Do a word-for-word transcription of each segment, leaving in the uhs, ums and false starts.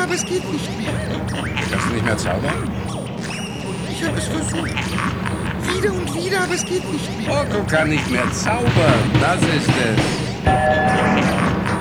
aber es geht nicht mehr. Kannst du nicht mehr zaubern? Ich habe es versucht. Wieder und wieder, aber es geht nicht mehr. Orko kann nicht mehr zaubern. Das ist es.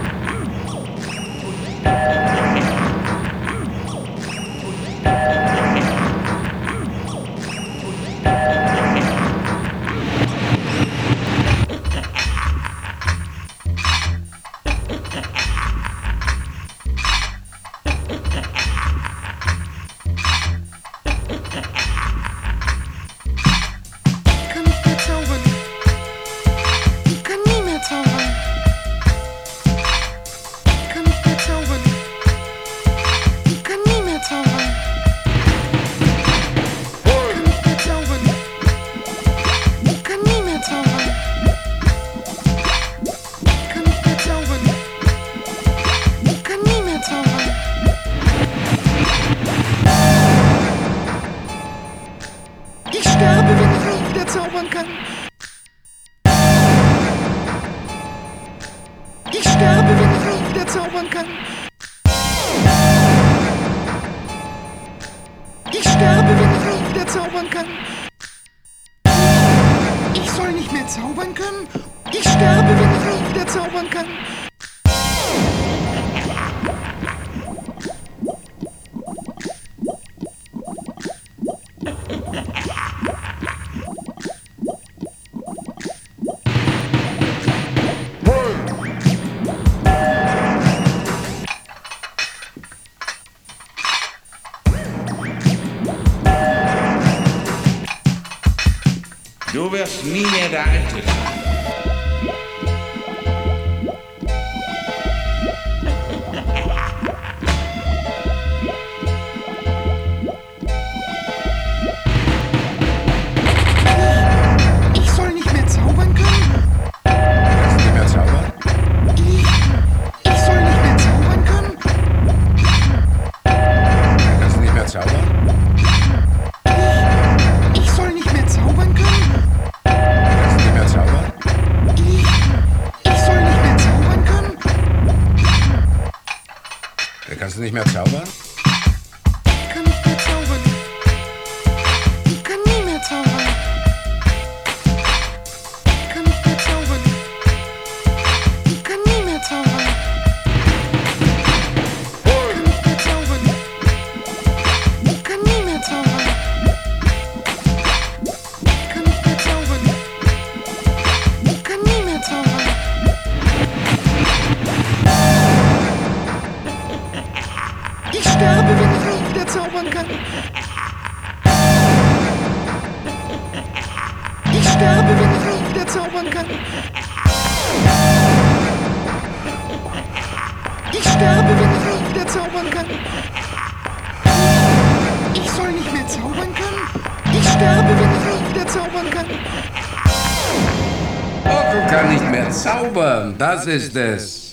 Du wirst nie mehr der Alte sein. Ich soll nicht mehr zaubern können? Kannst du nicht mehr zaubern? Ich, ich soll nicht mehr zaubern können? Kannst du nicht mehr zaubern? Ich, ich soll nicht mehr zaubern können? Kannst du nicht mehr zaubern? Ich, ich soll nicht mehr zaubern können? Kannst du nicht mehr zaubern? Ich kann nicht mehr zaubern. Ich kann nie mehr zaubern. Ich kann nicht mehr zaubern. Ich kann nie mehr zaubern. Ich kann nicht mehr zaubern. Ich kann nie mehr zaubern. Ich kann nicht mehr zaubern. Ich kann nie mehr zaubern. Ich sterbe, wenn ich nicht wieder zaubern kann. Ich sterbe, wenn ich nicht wieder zaubern kann. Ich sterbe, wenn ich nicht wieder zaubern kann. Ich soll nicht mehr zaubern können. Ich sterbe, wenn ich nicht wieder zaubern kann. Orko kann nicht mehr zaubern. Das ist es.